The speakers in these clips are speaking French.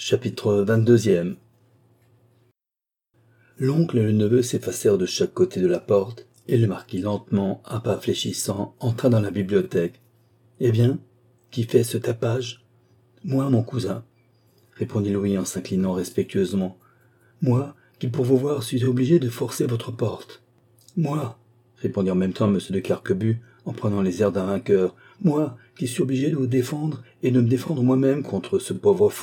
Chapitre 22. L'oncle et le neveu s'effacèrent de chaque côté de la porte, et le marquis lentement, à pas fléchissant, entra dans la bibliothèque. « Eh bien, qui fait ce tapage ?»« Moi, mon cousin, » répondit Louis en s'inclinant respectueusement. « Moi, qui pour vous voir suis obligé de forcer votre porte. »« Moi, » répondit en même temps M. de Carquebus, en prenant les airs d'un vainqueur, « moi, qui suis obligé de vous défendre et de me défendre moi-même contre ce pauvre fou. »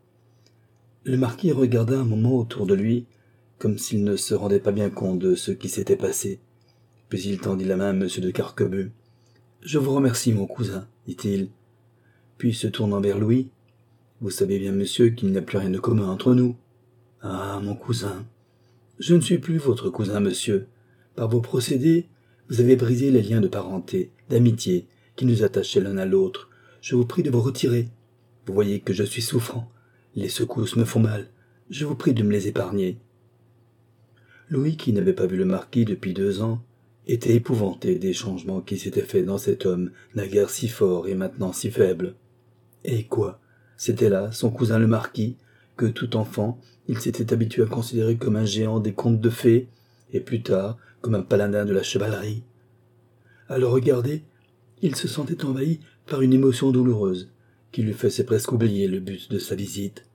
Le marquis regarda un moment autour de lui, comme s'il ne se rendait pas bien compte de ce qui s'était passé. Puis il tendit la main à M. de Carquebus. « Je vous remercie, mon cousin, dit-il. Puis se tournant vers Louis, « Vous savez bien, monsieur, qu'il n'y a plus rien de commun entre nous. »« Ah, mon cousin, je ne suis plus votre cousin, monsieur. Par vos procédés, vous avez brisé les liens de parenté, d'amitié, qui nous attachaient l'un à l'autre. Je vous prie de vous retirer. Vous voyez que je suis souffrant. Les secousses me font mal. Je vous prie de me les épargner. » Louis, qui n'avait pas vu le marquis depuis 2 ans, était épouvanté des changements qui s'étaient faits dans cet homme, naguère si fort et maintenant si faible. Et quoi? C'était là son cousin le marquis, que tout enfant, il s'était habitué à considérer comme un géant des contes de fées, et plus tard comme un paladin de la chevalerie. À le regarder, il se sentait envahi par une émotion douloureuse, qui lui faisait presque oublier le but de sa visite.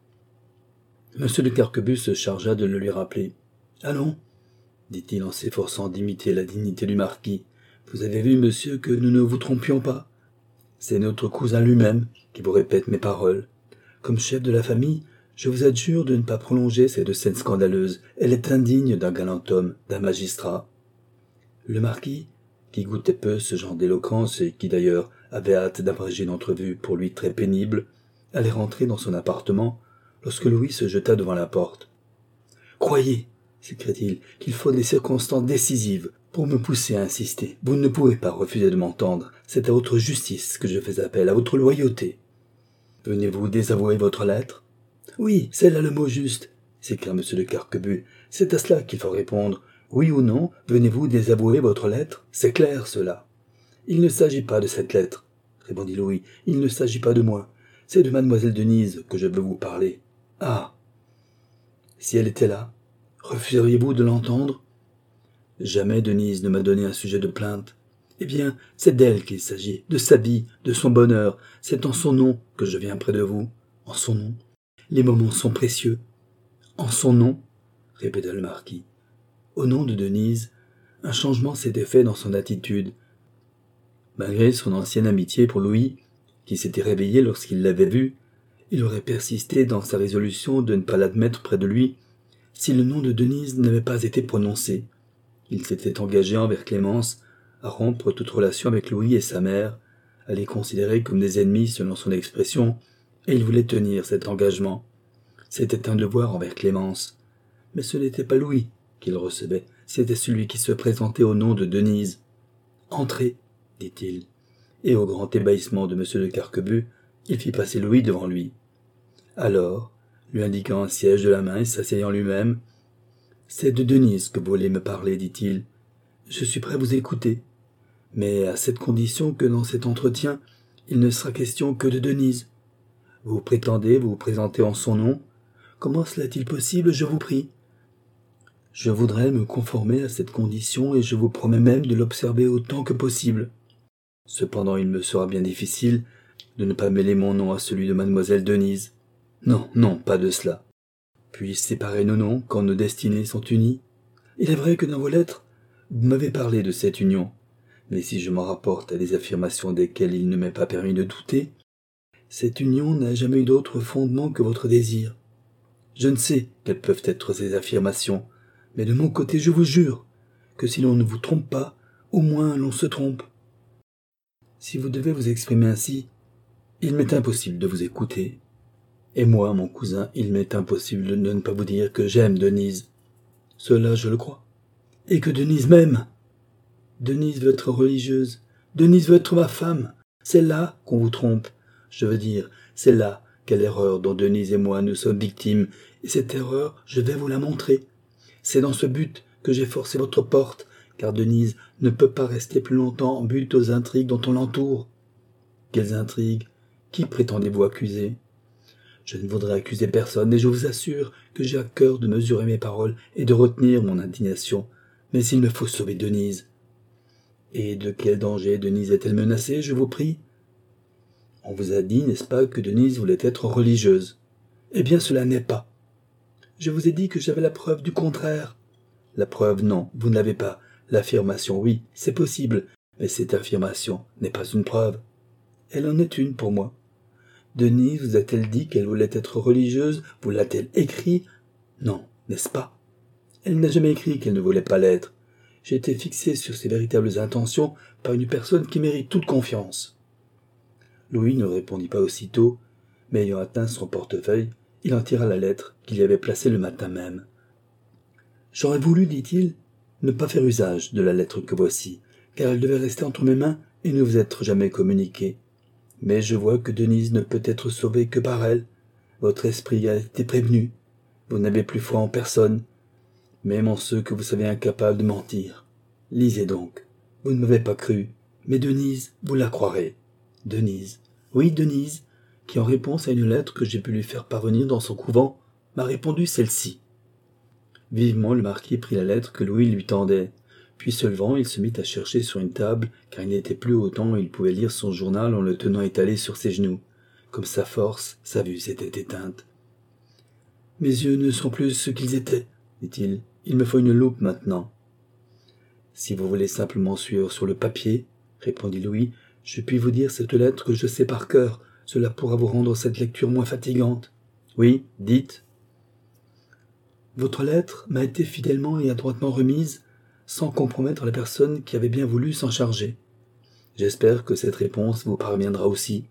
M. de Carquebus se chargea de le lui rappeler. « Allons, » dit-il en s'efforçant d'imiter la dignité du marquis. « Vous avez vu, monsieur, que nous ne vous trompions pas. C'est notre cousin lui-même qui vous répète mes paroles. Comme chef de la famille, je vous adjure de ne pas prolonger cette scène scandaleuse. Elle est indigne d'un galant homme, d'un magistrat. » Le marquis, qui goûtait peu ce genre d'éloquence et qui d'ailleurs avait hâte d'abréger une entrevue pour lui très pénible, allait rentrer dans son appartement lorsque Louis se jeta devant la porte. « Croyez, s'écria-t-il, qu'il faut des circonstances décisives pour me pousser à insister. Vous ne pouvez pas refuser de m'entendre. C'est à votre justice que je fais appel, à votre loyauté. Venez-vous désavouer votre lettre ? » « Oui, c'est là le mot juste, s'écria M. de Carquebus. C'est à cela qu'il faut répondre. Oui ou non, venez-vous désavouer votre lettre ? C'est clair, cela. »« Il ne s'agit pas de cette lettre, répondit Louis. Il ne s'agit pas de moi. C'est de mademoiselle Denise que je veux vous parler. »« Ah ! Si elle était là, refuseriez-vous de l'entendre ? » ?»« Jamais Denise ne m'a donné un sujet de plainte. Eh bien, c'est d'elle qu'il s'agit, de sa vie, de son bonheur. C'est en son nom que je viens près de vous. En son nom. Les moments sont précieux. En son nom, répéta le marquis. Au nom de Denise, un changement s'était fait dans son attitude. Malgré son ancienne amitié pour Louis, qui s'était réveillée lorsqu'il l'avait vu, il aurait persisté dans sa résolution de ne pas l'admettre près de lui si le nom de Denise n'avait pas été prononcé. Il s'était engagé envers Clémence à rompre toute relation avec Louis et sa mère, à les considérer comme des ennemis selon son expression, et il voulait tenir cet engagement. C'était un devoir envers Clémence. Mais ce n'était pas Louis qu'il recevait, c'était celui qui se présentait au nom de Denise. « Entrez, dit-il, et au grand ébahissement de M. de Carquebus, il fit passer Louis devant lui. Alors, lui indiquant un siège de la main et s'asseyant lui-même, « C'est de Denise que vous voulez me parler, dit-il. Je suis prêt à vous écouter, mais à cette condition que dans cet entretien, il ne sera question que de Denise. Vous prétendez vous présenter en son nom. Comment cela est-il possible, je vous prie ? Je voudrais me conformer à cette condition et je vous promets même de l'observer autant que possible. Cependant, il me sera bien difficile de ne pas mêler mon nom à celui de mademoiselle Denise. Non, non, pas de cela. Puis-je séparer nos noms quand nos destinées sont unies ? Il est vrai que dans vos lettres, vous m'avez parlé de cette union, mais si je m'en rapporte à des affirmations desquelles il ne m'est pas permis de douter, cette union n'a jamais eu d'autre fondement que votre désir. Je ne sais quelles peuvent être ces affirmations, mais de mon côté, je vous jure que si l'on ne vous trompe pas, au moins l'on se trompe. Si vous devez vous exprimer ainsi, il m'est impossible de vous écouter. Et moi, mon cousin, il m'est impossible de ne pas vous dire que j'aime Denise. Cela, je le crois. Et que Denise m'aime. Denise veut être religieuse. Denise veut être ma femme. C'est là qu'on vous trompe. Je veux dire, c'est là quelle erreur dont Denise et moi nous sommes victimes. Et cette erreur, je vais vous la montrer. C'est dans ce but que j'ai forcé votre porte, car Denise ne peut pas rester plus longtemps en butte aux intrigues dont on l'entoure. Quelles intrigues ? Qui prétendez-vous accuser ? Je ne voudrais accuser personne, et je vous assure que j'ai à cœur de mesurer mes paroles et de retenir mon indignation. Mais il me faut sauver Denise. Et de quel danger Denise est-elle menacée, je vous prie? On vous a dit, n'est-ce pas, que Denise voulait être religieuse? Eh bien, cela n'est pas. Je vous ai dit que j'avais la preuve du contraire. La preuve, non, vous ne l'avez pas. L'affirmation, oui, c'est possible, mais cette affirmation n'est pas une preuve. Elle en est une pour moi. Denise vous a-t-elle dit qu'elle voulait être religieuse? Vous l'a-t-elle écrit? Non, n'est-ce pas? Elle n'a jamais écrit qu'elle ne voulait pas l'être. J'ai été fixé sur ses véritables intentions par une personne qui mérite toute confiance. Louis ne répondit pas aussitôt, mais ayant atteint son portefeuille, il en tira la lettre qu'il y avait placée le matin même. « J'aurais voulu, dit-il, ne pas faire usage de la lettre que voici, car elle devait rester entre mes mains et ne vous être jamais communiquée. Mais je vois que Denise ne peut être sauvée que par elle. Votre esprit a été prévenu. Vous n'avez plus foi en personne, même en ceux que vous savez incapables de mentir. Lisez donc. Vous ne m'avez pas cru, mais Denise, vous la croirez. Denise, oui, Denise, qui en réponse à une lettre que j'ai pu lui faire parvenir dans son couvent, m'a répondu celle-ci. » Vivement le marquis prit la lettre que Louis lui tendait. Puis se levant, il se mit à chercher sur une table, car il n'était plus au temps où il pouvait lire son journal en le tenant étalé sur ses genoux. Comme sa force, sa vue s'était éteinte. « Mes yeux ne sont plus ce qu'ils étaient, dit-il. Il me faut une loupe maintenant. »« Si vous voulez simplement suivre sur le papier, répondit Louis, je puis vous dire cette lettre que je sais par cœur. Cela pourra vous rendre cette lecture moins fatigante. Oui, dites. Votre lettre m'a été fidèlement et adroitement remise, sans compromettre la personne qui avait bien voulu s'en charger. J'espère que cette réponse vous parviendra aussi.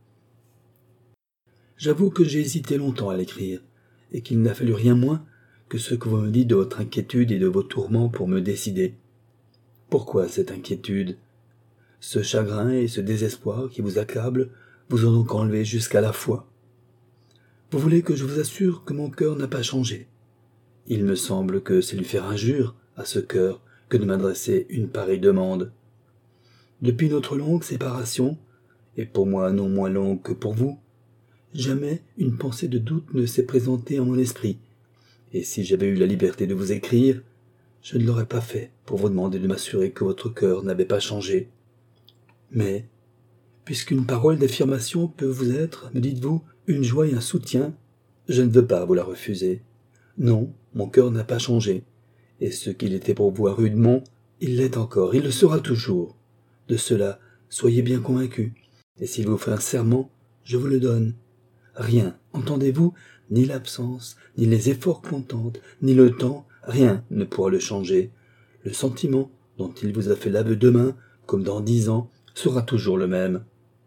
J'avoue que j'ai hésité longtemps à l'écrire, et qu'il n'a fallu rien moins que ce que vous me dites de votre inquiétude et de vos tourments pour me décider. Pourquoi cette inquiétude? Ce chagrin et ce désespoir qui vous accablent vous ont donc enlevé jusqu'à la foi. Vous voulez que je vous assure que mon cœur n'a pas changé. Il me semble que c'est lui faire injure à ce cœur que de m'adresser une pareille demande. Depuis notre longue séparation, et pour moi non moins longue que pour vous, jamais une pensée de doute ne s'est présentée en mon esprit, et si j'avais eu la liberté de vous écrire, je ne l'aurais pas fait pour vous demander de m'assurer que votre cœur n'avait pas changé. Mais, puisqu'une parole d'affirmation peut vous être, me dites-vous, une joie et un soutien, je ne veux pas vous la refuser. Non, mon cœur n'a pas changé, et ce qu'il était pour vous à Rudemont, il l'est encore, il le sera toujours. De cela, soyez bien convaincus, et s'il vous fait un serment, je vous le donne. Rien, entendez-vous, ni l'absence, ni les efforts qu'on tente, ni le temps, rien ne pourra le changer. Le sentiment dont il vous a fait l'aveu demain, comme dans 10 ans, sera toujours le même.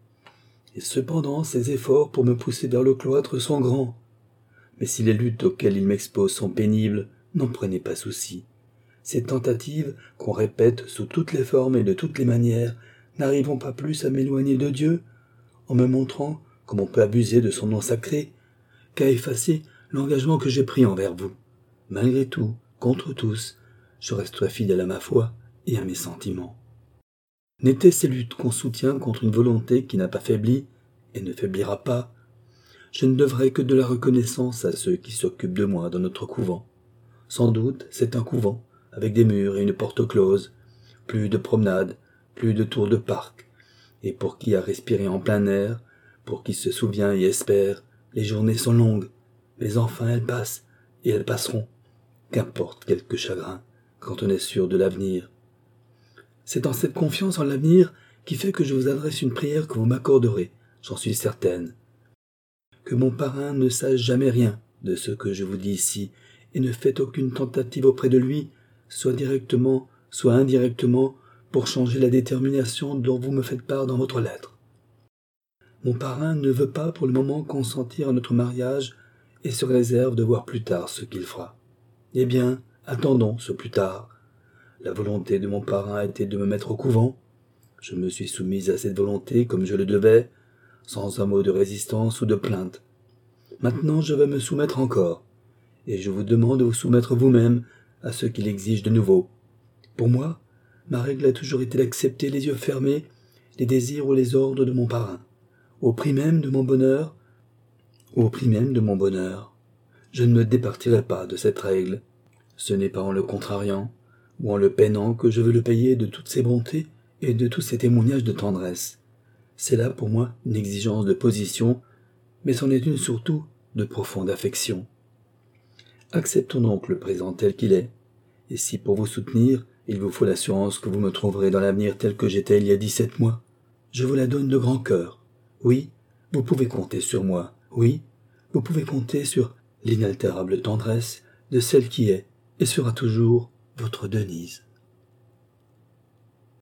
Et cependant, ses efforts pour me pousser vers le cloître sont grands. Mais si les luttes auxquelles il m'expose sont pénibles, n'en prenez pas souci. Ces tentatives, qu'on répète sous toutes les formes et de toutes les manières, n'arriveront pas plus à m'éloigner de Dieu, en me montrant, comme on peut abuser de son nom sacré, qu'à effacer l'engagement que j'ai pris envers vous. Malgré tout, contre tous, je resterai fidèle à ma foi et à mes sentiments. N'étaient ces luttes qu'on soutient contre une volonté qui n'a pas faibli et ne faiblira pas, je ne devrais que de la reconnaissance à ceux qui s'occupent de moi dans notre couvent. Sans doute, c'est un couvent, avec des murs et une porte close, plus de promenades, plus de tours de parc, et pour qui a respiré en plein air, pour qui se souvient et espère, les journées sont longues, mais enfin elles passent, et elles passeront. Qu'importe quelques chagrins, quand on est sûr de l'avenir. C'est dans cette confiance en l'avenir qui fait que je vous adresse une prière que vous m'accorderez, j'en suis certaine. Que mon parrain ne sache jamais rien de ce que je vous dis ici, et ne faites aucune tentative auprès de lui, soit directement, soit indirectement, pour changer la détermination dont vous me faites part dans votre lettre. Mon parrain ne veut pas pour le moment consentir à notre mariage et se réserve de voir plus tard ce qu'il fera. Eh bien, attendons ce plus tard. La volonté de mon parrain était de me mettre au couvent. Je me suis soumise à cette volonté comme je le devais, sans un mot de résistance ou de plainte. Maintenant je vais me soumettre encore, et je vous demande de vous soumettre vous-même à ce qu'il exige de nouveau. Pour moi, ma règle a toujours été d'accepter les yeux fermés les désirs ou les ordres de mon parrain, au prix même de mon bonheur, au prix même de mon bonheur. Je ne me départirai pas de cette règle. Ce n'est pas en le contrariant, ou en le peinant que je veux le payer de toutes ses bontés et de tous ses témoignages de tendresse. C'est là pour moi une exigence de position, mais c'en est une surtout de profonde affection. Acceptons donc le présent tel qu'il est, et si pour vous soutenir, il vous faut l'assurance que vous me trouverez dans l'avenir tel que j'étais il y a 17 mois, je vous la donne de grand cœur. Oui, vous pouvez compter sur moi. Oui, vous pouvez compter sur l'inaltérable tendresse de celle qui est et sera toujours votre Denise.